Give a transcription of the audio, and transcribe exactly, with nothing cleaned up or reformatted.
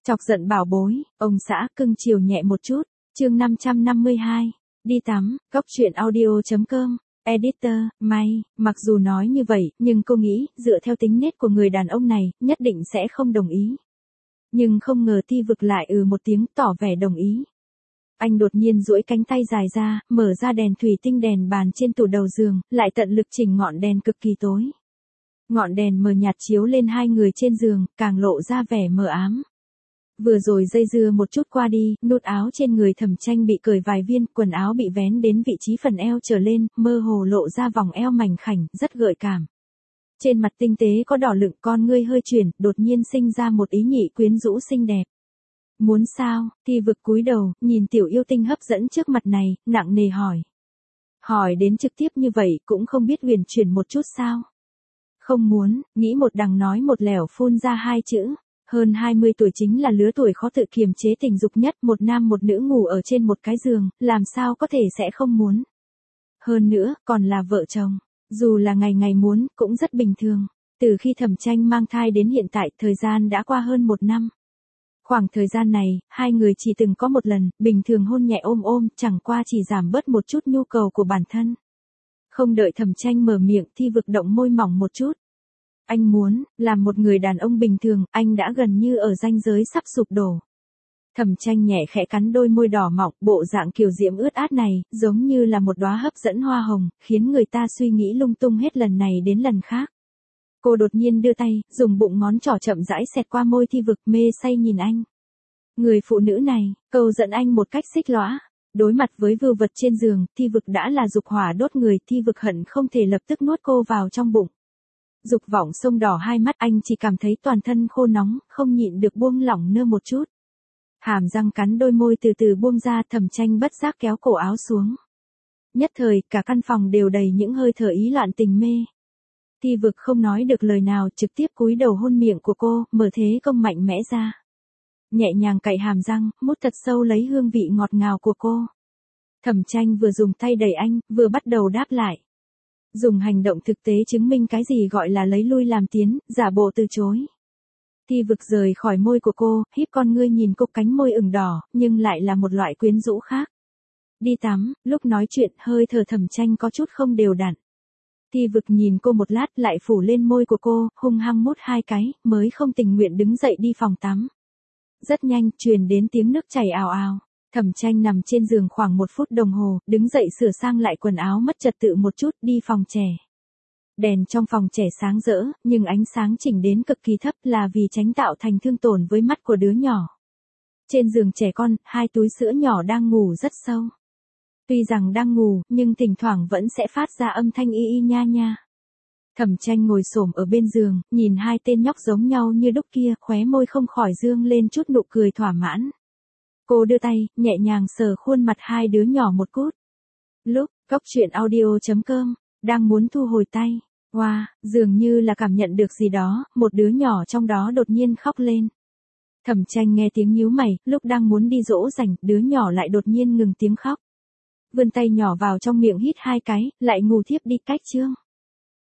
Chọc giận bảo bối, ông xã cưng chiều nhẹ một chút. Chương năm trăm năm mươi hai. Đi tắm, góc truyện audio chấm com. Editor, may, mặc dù nói như vậy, nhưng cô nghĩ, dựa theo tính nết của người đàn ông này, nhất định sẽ không đồng ý. Nhưng không ngờ Ti Vực lại ừ một tiếng tỏ vẻ đồng ý. Anh đột nhiên duỗi cánh tay dài ra, mở ra đèn thủy tinh đèn bàn trên tủ đầu giường, lại tận lực chỉnh ngọn đèn cực kỳ tối. Ngọn đèn mờ nhạt chiếu lên hai người trên giường, càng lộ ra vẻ mờ ám. Vừa rồi dây dưa một chút qua đi, nút áo trên người Thẩm Tranh bị cởi vài viên, quần áo bị vén đến vị trí phần eo trở lên, mơ hồ lộ ra vòng eo mảnh khảnh, rất gợi cảm. Trên mặt tinh tế có đỏ lựng, con ngươi hơi chuyển, đột nhiên sinh ra một ý nhị quyến rũ xinh đẹp. Muốn sao? Ti Vực cúi đầu, nhìn tiểu yêu tinh hấp dẫn trước mặt này, nặng nề hỏi. Hỏi đến trực tiếp như vậy cũng không biết huyền chuyển một chút sao? Không muốn, nghĩ một đằng nói một lẻo phun ra hai chữ. Hơn hai mươi tuổi chính là lứa tuổi khó tự kiềm chế tình dục nhất, một nam một nữ ngủ ở trên một cái giường, làm sao có thể sẽ không muốn. Hơn nữa, còn là vợ chồng. Dù là ngày ngày muốn, cũng rất bình thường. Từ khi Thẩm Tranh mang thai đến hiện tại, thời gian đã qua hơn một năm. Khoảng thời gian này, hai người chỉ từng có một lần, bình thường hôn nhẹ ôm ôm, chẳng qua chỉ giảm bớt một chút nhu cầu của bản thân. Không đợi Thẩm Tranh mở miệng, Ti Vực động môi mỏng một chút. Anh muốn, làm một người đàn ông bình thường, anh đã gần như ở ranh giới sắp sụp đổ. Thẩm Tranh nhẹ khẽ cắn đôi môi đỏ mọng, bộ dạng kiều diễm ướt át này, giống như là một đóa hấp dẫn hoa hồng, khiến người ta suy nghĩ lung tung hết lần này đến lần khác. Cô đột nhiên đưa tay, dùng bụng ngón trỏ chậm rãi xẹt qua môi Ti Vực, mê say nhìn anh. Người phụ nữ này, câu dẫn anh một cách xích lõa. Đối mặt với vưu vật trên giường, Ti Vực đã là dục hỏa đốt người, Ti Vực hận không thể lập tức nuốt cô vào trong bụng. Dục vọng sông đỏ hai mắt, anh chỉ cảm thấy toàn thân khô nóng, không nhịn được buông lỏng nơ một chút. Hàm răng cắn đôi môi từ từ buông ra, Thẩm Tranh bất giác kéo cổ áo xuống. Nhất thời, cả căn phòng đều đầy những hơi thở ý loạn tình mê. Ti Vực không nói được lời nào, trực tiếp cúi đầu hôn miệng của cô, mở thế công mạnh mẽ ra. Nhẹ nhàng cạy hàm răng, mút thật sâu lấy hương vị ngọt ngào của cô. Thẩm Tranh vừa dùng tay đẩy anh, vừa bắt đầu đáp lại. Dùng hành động thực tế chứng minh cái gì gọi là lấy lui làm tiến, giả bộ từ chối. Ti Vực rời khỏi môi của cô, híp con ngươi nhìn cô, cánh môi ửng đỏ, nhưng lại là một loại quyến rũ khác. Đi tắm, lúc nói chuyện, hơi thở Thẩm Tranh có chút không đều đặn. Ti Vực nhìn cô một lát, lại phủ lên môi của cô, hung hăng mút hai cái, mới không tình nguyện đứng dậy đi phòng tắm. Rất nhanh, truyền đến tiếng nước chảy ào ào. Thẩm Tranh nằm trên giường khoảng một phút đồng hồ, đứng dậy sửa sang lại quần áo mất trật tự một chút, đi phòng trẻ. Đèn trong phòng trẻ sáng rỡ, nhưng ánh sáng chỉnh đến cực kỳ thấp là vì tránh tạo thành thương tổn với mắt của đứa nhỏ. Trên giường trẻ con, hai túi sữa nhỏ đang ngủ rất sâu. Tuy rằng đang ngủ, nhưng thỉnh thoảng vẫn sẽ phát ra âm thanh y y nha nha. Thẩm Tranh ngồi xổm ở bên giường, nhìn hai tên nhóc giống nhau như đúc kia, khóe môi không khỏi dương lên chút nụ cười thỏa mãn. Cô đưa tay, nhẹ nhàng sờ khuôn mặt hai đứa nhỏ một cút. Lúc, góc truyện audio chấm com, đang muốn thu hồi tay. Wow, dường như là cảm nhận được gì đó, một đứa nhỏ trong đó đột nhiên khóc lên. Thẩm Tranh nghe tiếng nhíu mày, lúc đang muốn đi dỗ dành, đứa nhỏ lại đột nhiên ngừng tiếng khóc. Vươn tay nhỏ vào trong miệng hít hai cái, lại ngủ thiếp đi. Cách chương.